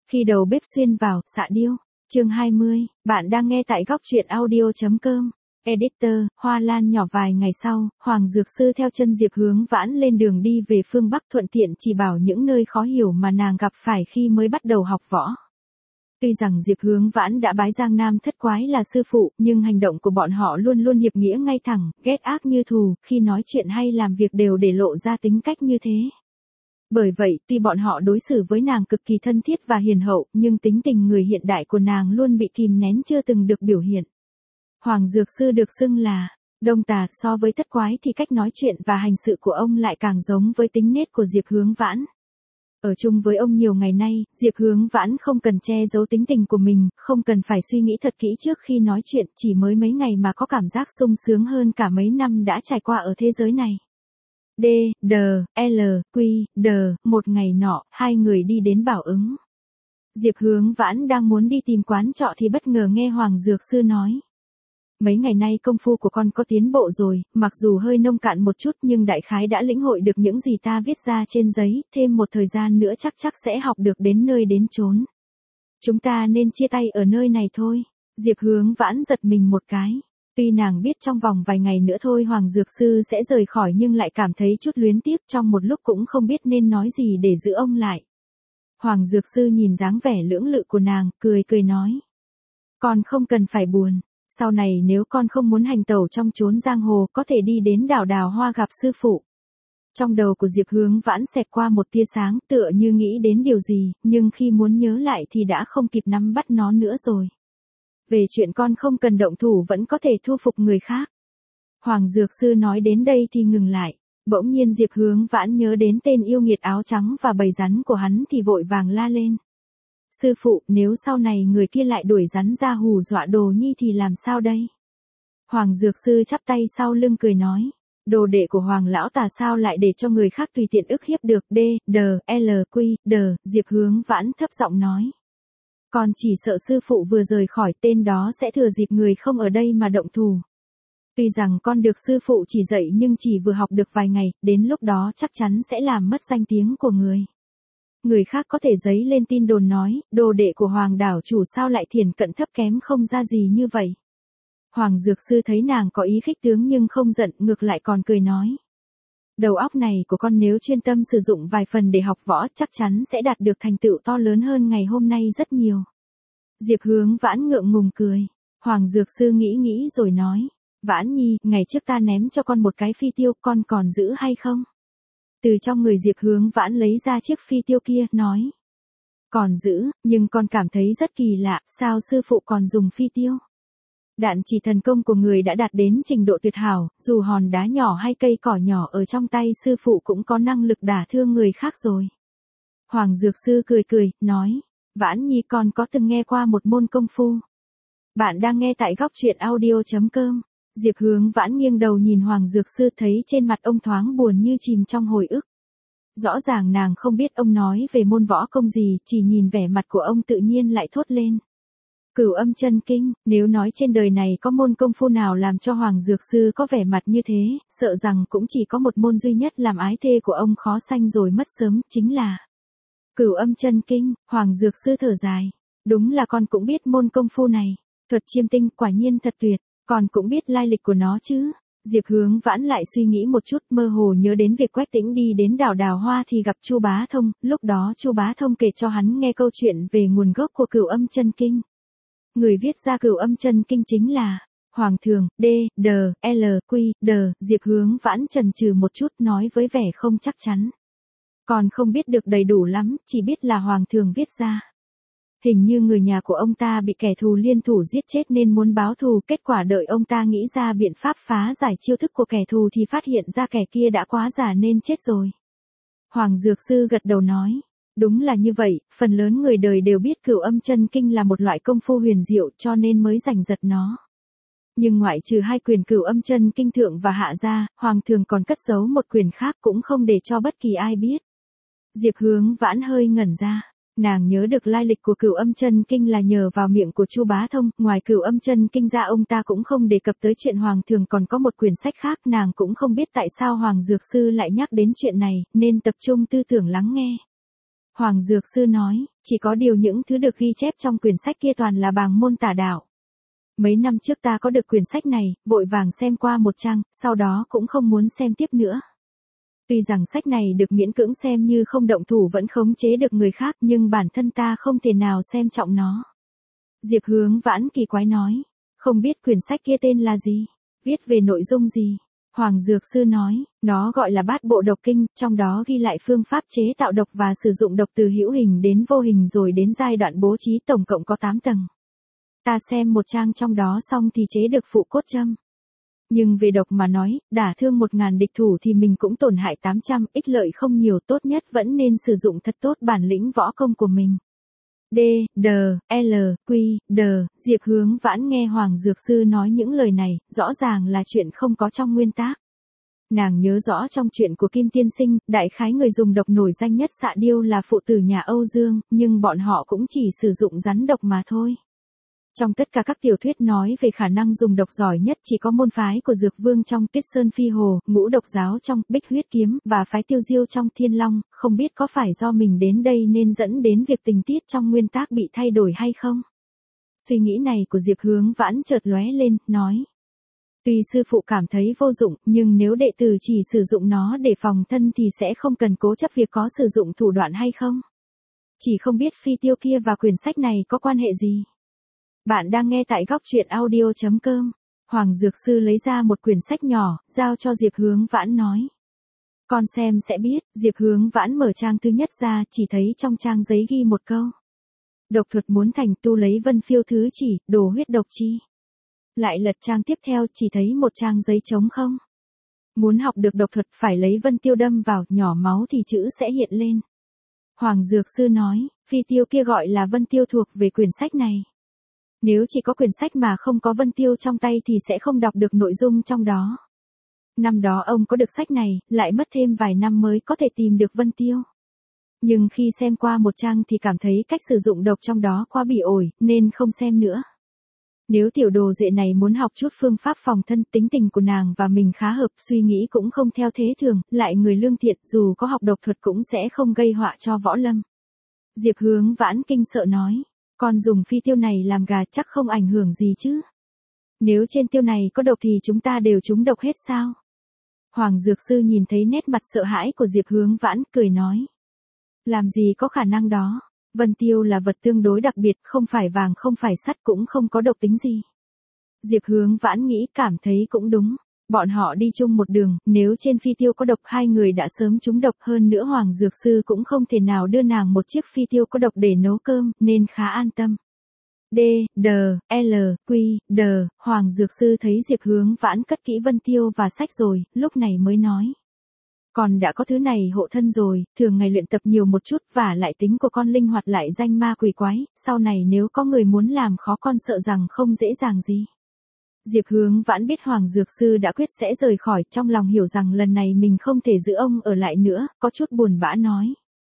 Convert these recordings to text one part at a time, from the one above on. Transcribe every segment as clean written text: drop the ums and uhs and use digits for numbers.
Khi đầu bếp xuyên vào, xạ điêu. Chương 20, bạn đang nghe tại góc truyện audio.com. Editor, Hoa Lan nhỏ. Vài ngày sau, Hoàng Dược Sư theo chân Diệp Hướng Vãn lên đường đi về phương Bắc, thuận tiện chỉ bảo những nơi khó hiểu mà nàng gặp phải khi mới bắt đầu học võ. Tuy rằng Diệp Hướng Vãn đã bái Giang Nam Thất Quái là sư phụ, nhưng hành động của bọn họ luôn luôn hiệp nghĩa ngay thẳng, ghét ác như thù, khi nói chuyện hay làm việc đều để lộ ra tính cách như thế. Bởi vậy, tuy bọn họ đối xử với nàng cực kỳ thân thiết và hiền hậu, nhưng tính tình người hiện đại của nàng luôn bị kìm nén chưa từng được biểu hiện. Hoàng Dược Sư được xưng là Đông Tà, so với Thất Quái thì cách nói chuyện và hành sự của ông lại càng giống với tính nết của Diệp Hướng Vãn. Ở chung với ông nhiều ngày nay, Diệp Hướng Vãn không cần che giấu tính tình của mình, không cần phải suy nghĩ thật kỹ trước khi nói chuyện, chỉ mới mấy ngày mà có cảm giác sung sướng hơn cả mấy năm đã trải qua ở thế giới này. Một ngày nọ, hai người đi đến Bảo Ứng. Diệp Hướng Vãn đang muốn đi tìm quán trọ thì bất ngờ nghe Hoàng Dược Sư nói. Mấy ngày nay công phu của con có tiến bộ rồi, mặc dù hơi nông cạn một chút nhưng đại khái đã lĩnh hội được những gì ta viết ra trên giấy, thêm một thời gian nữa chắc sẽ học được đến nơi đến chốn. Chúng ta nên chia tay ở nơi này thôi. Diệp Hướng Vãn giật mình một cái. Tuy nàng biết trong vòng vài ngày nữa thôi Hoàng Dược Sư sẽ rời khỏi nhưng lại cảm thấy chút luyến tiếc, trong một lúc cũng không biết nên nói gì để giữ ông lại. Hoàng Dược Sư nhìn dáng vẻ lưỡng lự của nàng, cười nói. Con không cần phải buồn. Sau này nếu con không muốn hành tẩu trong chốn giang hồ, có thể đi đến đảo Đào Hoa gặp sư phụ. Trong đầu của Diệp Hướng Vãn xẹt qua một tia sáng, tựa như nghĩ đến điều gì, nhưng khi muốn nhớ lại thì đã không kịp nắm bắt nó nữa rồi. Về chuyện con không cần động thủ vẫn có thể thu phục người khác. Hoàng Dược Sư nói đến đây thì ngừng lại. Bỗng nhiên Diệp Hướng Vãn nhớ đến tên yêu nghiệt áo trắng và bầy rắn của hắn thì vội vàng la lên. Sư phụ, nếu sau này người kia lại đuổi rắn ra hù dọa Đồ Nhi thì làm sao đây? Hoàng Dược Sư chắp tay sau lưng cười nói. Đồ đệ của Hoàng lão tà sao lại để cho người khác tùy tiện ức hiếp được? Diệp Hướng Vãn thấp giọng nói. Con chỉ sợ sư phụ vừa rời khỏi, tên đó sẽ thừa dịp người không ở đây mà động thủ. Tuy rằng con được sư phụ chỉ dạy nhưng chỉ vừa học được vài ngày, đến lúc đó chắc chắn sẽ làm mất danh tiếng của người. Người khác có thể dấy lên tin đồn nói, đồ đệ của Hoàng đảo chủ sao lại thiền cận thấp kém không ra gì như vậy. Hoàng Dược Sư thấy nàng có ý khích tướng nhưng không giận, ngược lại còn cười nói. Đầu óc này của con nếu chuyên tâm sử dụng vài phần để học võ chắc chắn sẽ đạt được thành tựu to lớn hơn ngày hôm nay rất nhiều. Diệp Hướng Vãn ngượng ngùng cười. Hoàng Dược Sư nghĩ rồi nói. Vãn Nhi, ngày trước ta ném cho con một cái phi tiêu, con còn giữ hay không? Từ trong người Diệp Hướng Vãn lấy ra chiếc phi tiêu kia, nói. Còn giữ, nhưng con cảm thấy rất kỳ lạ, sao sư phụ còn dùng phi tiêu? Đạn chỉ thần công của người đã đạt đến trình độ tuyệt hảo, dù hòn đá nhỏ hay cây cỏ nhỏ ở trong tay sư phụ cũng có năng lực đả thương người khác rồi. Hoàng Dược Sư cười, nói. Vãn Nhi, con có từng nghe qua một môn công phu. Bạn đang nghe tại góc truyện audio.com. Diệp Hướng Vãn nghiêng đầu nhìn Hoàng Dược Sư, thấy trên mặt ông thoáng buồn như chìm trong hồi ức. Rõ ràng nàng không biết ông nói về môn võ công gì, chỉ nhìn vẻ mặt của ông tự nhiên lại thốt lên. Cửu Âm Chân Kinh, nếu nói trên đời này có môn công phu nào làm cho Hoàng Dược Sư có vẻ mặt như thế, sợ rằng cũng chỉ có một môn duy nhất làm ái thê của ông khó sanh rồi mất sớm, chính là Cửu Âm Chân Kinh. Hoàng Dược Sư thở dài. Đúng là con cũng biết môn công phu này, thuật chiêm tinh quả nhiên thật tuyệt, con cũng biết lai lịch của nó chứ. Diệp Hướng Vãn lại suy nghĩ một chút, mơ hồ nhớ đến việc Quách Tĩnh đi đến đảo Đào Hoa thì gặp Chu Bá Thông, lúc đó Chu Bá Thông kể cho hắn nghe câu chuyện về nguồn gốc của Cửu Âm Chân Kinh. Người viết ra Cửu Âm Chân Kinh chính là Hoàng Thường. Diệp Hướng Vãn chần chừ một chút, nói với vẻ không chắc chắn. Còn không biết được đầy đủ lắm, chỉ biết là Hoàng Thường viết ra. Hình như người nhà của ông ta bị kẻ thù liên thủ giết chết nên muốn báo thù, kết quả đợi ông ta nghĩ ra biện pháp phá giải chiêu thức của kẻ thù thì phát hiện ra kẻ kia đã quá già nên chết rồi. Hoàng Dược Sư gật đầu nói. Đúng là như vậy, phần lớn người đời đều biết Cửu Âm Chân Kinh là một loại công phu huyền diệu cho nên mới giành giật nó. Nhưng ngoại trừ hai quyền Cửu Âm Chân Kinh thượng và hạ ra, Hoàng Thường còn cất giấu một quyền khác cũng không để cho bất kỳ ai biết. Diệp Hướng Vãn hơi ngẩn ra. Nàng nhớ được lai lịch của Cửu Âm Chân Kinh là nhờ vào miệng của Chu Bá Thông, ngoài Cửu Âm Chân Kinh ra ông ta cũng không đề cập tới chuyện Hoàng Thường còn có một quyển sách khác, nàng cũng không biết tại sao Hoàng Dược Sư lại nhắc đến chuyện này, nên tập trung tư tưởng lắng nghe. Hoàng Dược Sư nói, chỉ có điều những thứ được ghi chép trong quyển sách kia toàn là bàng môn tà đạo. Mấy năm trước ta có được quyển sách này, vội vàng xem qua một trang, sau đó cũng không muốn xem tiếp nữa. Tuy rằng sách này được miễn cưỡng xem như không động thủ vẫn khống chế được người khác nhưng bản thân ta không thể nào xem trọng nó. Diệp Hướng Vãn kỳ quái nói, không biết quyển sách kia tên là gì, viết về nội dung gì. Hoàng Dược Sư nói, nó gọi là Bát Bộ Độc Kinh, trong đó ghi lại phương pháp chế tạo độc và sử dụng độc từ hữu hình đến vô hình rồi đến giai đoạn bố trí, tổng cộng có 8 tầng. Ta xem một trang trong đó xong thì chế được phụ cốt châm. Nhưng về độc mà nói, đả thương 1000 địch thủ thì mình cũng tổn hại 800, ích lợi không nhiều, tốt nhất vẫn nên sử dụng thật tốt bản lĩnh võ công của mình. D, D, L, Q, D, Diệp Hướng Vãn nghe Hoàng Dược Sư nói những lời này, rõ ràng là chuyện không có trong nguyên tác. Nàng nhớ rõ trong chuyện của Kim Tiên Sinh, đại khái người dùng độc nổi danh nhất Xạ Điêu là phụ tử nhà Âu Dương, nhưng bọn họ cũng chỉ sử dụng rắn độc mà thôi. Trong tất cả các tiểu thuyết nói về khả năng dùng độc giỏi nhất chỉ có môn phái của Dược Vương trong Tuyết Sơn Phi Hồ, Ngũ Độc Giáo trong Bích Huyết Kiếm và phái Tiêu Diêu trong Thiên Long, không biết có phải do mình đến đây nên dẫn đến việc tình tiết trong nguyên tác bị thay đổi hay không? Suy nghĩ này của Diệp Hướng Vãn chợt lóe lên, nói. Tuy sư phụ cảm thấy vô dụng, nhưng nếu đệ tử chỉ sử dụng nó để phòng thân thì sẽ không cần cố chấp việc có sử dụng thủ đoạn hay không? Chỉ không biết phi tiêu kia và quyển sách này có quan hệ gì? Bạn đang nghe tại góc truyện audio.com. Hoàng Dược Sư lấy ra một quyển sách nhỏ, giao cho Diệp Hướng Vãn nói. Con xem sẽ biết. Diệp Hướng Vãn mở trang thứ nhất ra, chỉ thấy trong trang giấy ghi một câu. Độc thuật muốn thành tu lấy vân phiêu thứ chỉ, đồ huyết độc chi. Lại lật trang tiếp theo chỉ thấy một trang giấy trống không. Muốn học được độc thuật phải lấy vân tiêu đâm vào, nhỏ máu thì chữ sẽ hiện lên. Hoàng Dược Sư nói, phi tiêu kia gọi là vân tiêu thuộc về quyển sách này. Nếu chỉ có quyển sách mà không có vân tiêu trong tay thì sẽ không đọc được nội dung trong đó. Năm đó ông có được sách này, lại mất thêm vài năm mới có thể tìm được vân tiêu. Nhưng khi xem qua một trang thì cảm thấy cách sử dụng độc trong đó quá bỉ ổi, nên không xem nữa. Nếu tiểu đồ đệ này muốn học chút phương pháp phòng thân, tính tình của nàng và mình khá hợp, suy nghĩ cũng không theo thế thường, lại người lương thiện, dù có học độc thuật cũng sẽ không gây họa cho võ lâm. Diệp Hướng Vãn kinh sợ nói. Con dùng phi tiêu này làm gà chắc không ảnh hưởng gì chứ. Nếu trên tiêu này có độc thì chúng ta đều trúng độc hết sao? Hoàng Dược Sư nhìn thấy nét mặt sợ hãi của Diệp Hướng Vãn, cười nói. Làm gì có khả năng đó. Vân tiêu là vật tương đối đặc biệt, không phải vàng không phải sắt cũng không có độc tính gì. Diệp Hướng Vãn nghĩ cảm thấy cũng đúng. Bọn họ đi chung một đường, nếu trên phi tiêu có độc hai người đã sớm trúng độc, hơn nữa Hoàng Dược Sư cũng không thể nào đưa nàng một chiếc phi tiêu có độc để nấu cơm, nên khá an tâm. D, D, L, Q, D, Hoàng Dược Sư thấy Diệp Hướng Vãn cất kỹ vân tiêu và sách rồi, lúc này mới nói. Con đã có thứ này hộ thân rồi, thường ngày luyện tập nhiều một chút và lại tính của con linh hoạt lại danh ma quỷ quái, sau này nếu có người muốn làm khó con sợ rằng không dễ dàng gì. Diệp Hướng Vãn biết Hoàng Dược Sư đã quyết sẽ rời khỏi, trong lòng hiểu rằng lần này mình không thể giữ ông ở lại nữa, có chút buồn bã nói.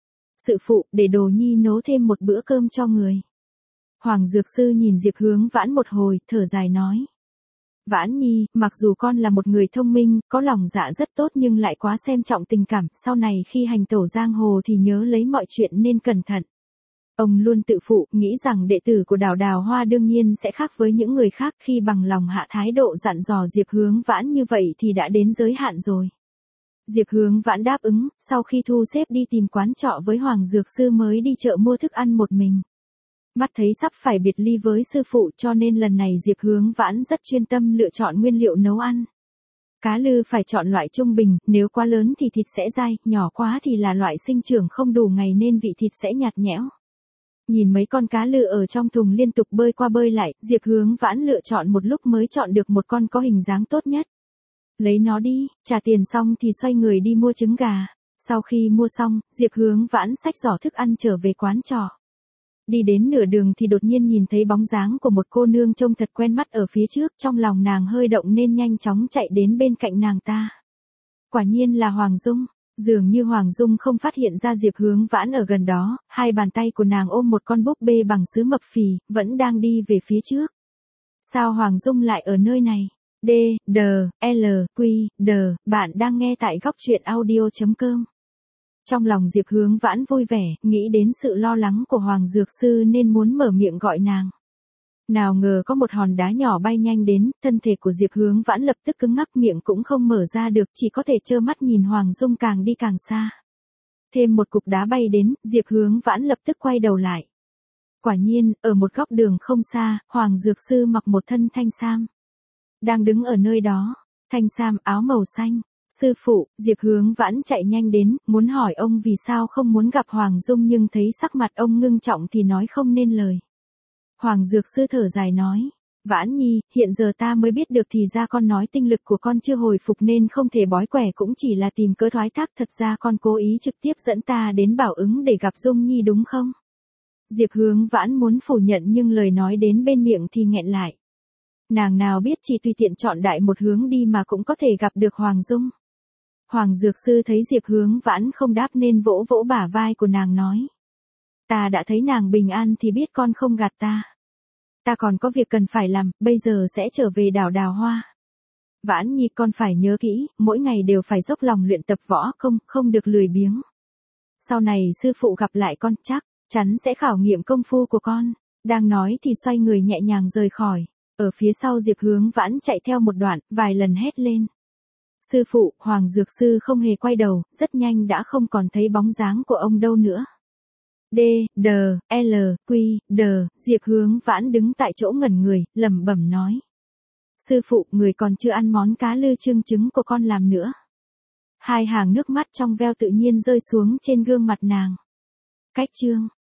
Sư phụ, để Đồ Nhi nấu thêm một bữa cơm cho người. Hoàng Dược Sư nhìn Diệp Hướng Vãn một hồi, thở dài nói. Vãn Nhi, mặc dù con là một người thông minh, có lòng dạ rất tốt nhưng lại quá xem trọng tình cảm, sau này khi hành tẩu giang hồ thì nhớ lấy mọi chuyện nên cẩn thận. Ông luôn tự phụ, nghĩ rằng đệ tử của Đào Đào Hoa đương nhiên sẽ khác với những người khác, khi bằng lòng hạ thái độ dặn dò Diệp Hướng Vãn như vậy thì đã đến giới hạn rồi. Diệp Hướng Vãn đáp ứng, sau khi thu xếp đi tìm quán trọ với Hoàng Dược Sư mới đi chợ mua thức ăn một mình. Mắt thấy sắp phải biệt ly với sư phụ cho nên lần này Diệp Hướng Vãn rất chuyên tâm lựa chọn nguyên liệu nấu ăn. Cá lư phải chọn loại trung bình, nếu quá lớn thì thịt sẽ dai, nhỏ quá thì là loại sinh trưởng không đủ ngày nên vị thịt sẽ nhạt nhẽo. Nhìn mấy con cá lư ở trong thùng liên tục bơi qua bơi lại, Diệp Hướng Vãn lựa chọn một lúc mới chọn được một con có hình dáng tốt nhất. Lấy nó đi, trả tiền xong thì xoay người đi mua trứng gà. Sau khi mua xong, Diệp Hướng Vãn xách giỏ thức ăn trở về quán trọ. Đi đến nửa đường thì đột nhiên nhìn thấy bóng dáng của một cô nương trông thật quen mắt ở phía trước, trong lòng nàng hơi động nên nhanh chóng chạy đến bên cạnh nàng ta. Quả nhiên là Hoàng Dung. Dường như Hoàng Dung không phát hiện ra Diệp Hướng Vãn ở gần đó, hai bàn tay của nàng ôm một con búp bê bằng sứ mập phì, vẫn đang đi về phía trước. Sao Hoàng Dung lại ở nơi này? D, D, L, Q, D, bạn đang nghe tại góc truyện audio.com. Trong lòng Diệp Hướng Vãn vui vẻ, nghĩ đến sự lo lắng của Hoàng Dược Sư nên muốn mở miệng gọi nàng. Nào ngờ có một hòn đá nhỏ bay nhanh đến, thân thể của Diệp Hướng Vãn lập tức cứng ngắc, miệng cũng không mở ra được, chỉ có thể trơ mắt nhìn Hoàng Dung càng đi càng xa. Thêm một cục đá bay đến, Diệp Hướng Vãn lập tức quay đầu lại. Quả nhiên, ở một góc đường không xa, Hoàng Dược Sư mặc một thân thanh sam. Đang đứng ở nơi đó, thanh sam áo màu xanh. Sư phụ, Diệp Hướng Vãn chạy nhanh đến, muốn hỏi ông vì sao không muốn gặp Hoàng Dung nhưng thấy sắc mặt ông ngưng trọng thì nói không nên lời. Hoàng Dược Sư thở dài nói, Vãn Nhi, hiện giờ ta mới biết được thì ra con nói tinh lực của con chưa hồi phục nên không thể bói quẻ, cũng chỉ là tìm cớ thoái thác, thật ra con cố ý trực tiếp dẫn ta đến Bảo Ứng để gặp Dung Nhi đúng không? Diệp Hướng Vãn muốn phủ nhận nhưng lời nói đến bên miệng thì nghẹn lại. Nàng nào biết chỉ tùy tiện chọn đại một hướng đi mà cũng có thể gặp được Hoàng Dung. Hoàng Dược Sư thấy Diệp Hướng Vãn không đáp nên vỗ vỗ bả vai của nàng nói. Ta đã thấy nàng bình an thì biết con không gạt ta. Ta còn có việc cần phải làm, bây giờ sẽ trở về đảo Đào Hoa. Vãn Nhi, con phải nhớ kỹ, mỗi ngày đều phải dốc lòng luyện tập võ công, không được lười biếng. Sau này sư phụ gặp lại con chắc chắn sẽ khảo nghiệm công phu của con. Đang nói thì xoay người nhẹ nhàng rời khỏi. Ở phía sau Diệp Hướng Vãn chạy theo một đoạn, vài lần hét lên. Sư phụ, Hoàng Dược Sư không hề quay đầu, rất nhanh đã không còn thấy bóng dáng của ông đâu nữa. D, D, L, Q, D, Diệp Hướng Vãn đứng tại chỗ ngẩn người, lẩm bẩm nói. Sư phụ, người còn chưa ăn món cá lư chương trứng của con làm nữa. Hai hàng nước mắt trong veo tự nhiên rơi xuống trên gương mặt nàng. Cách chương.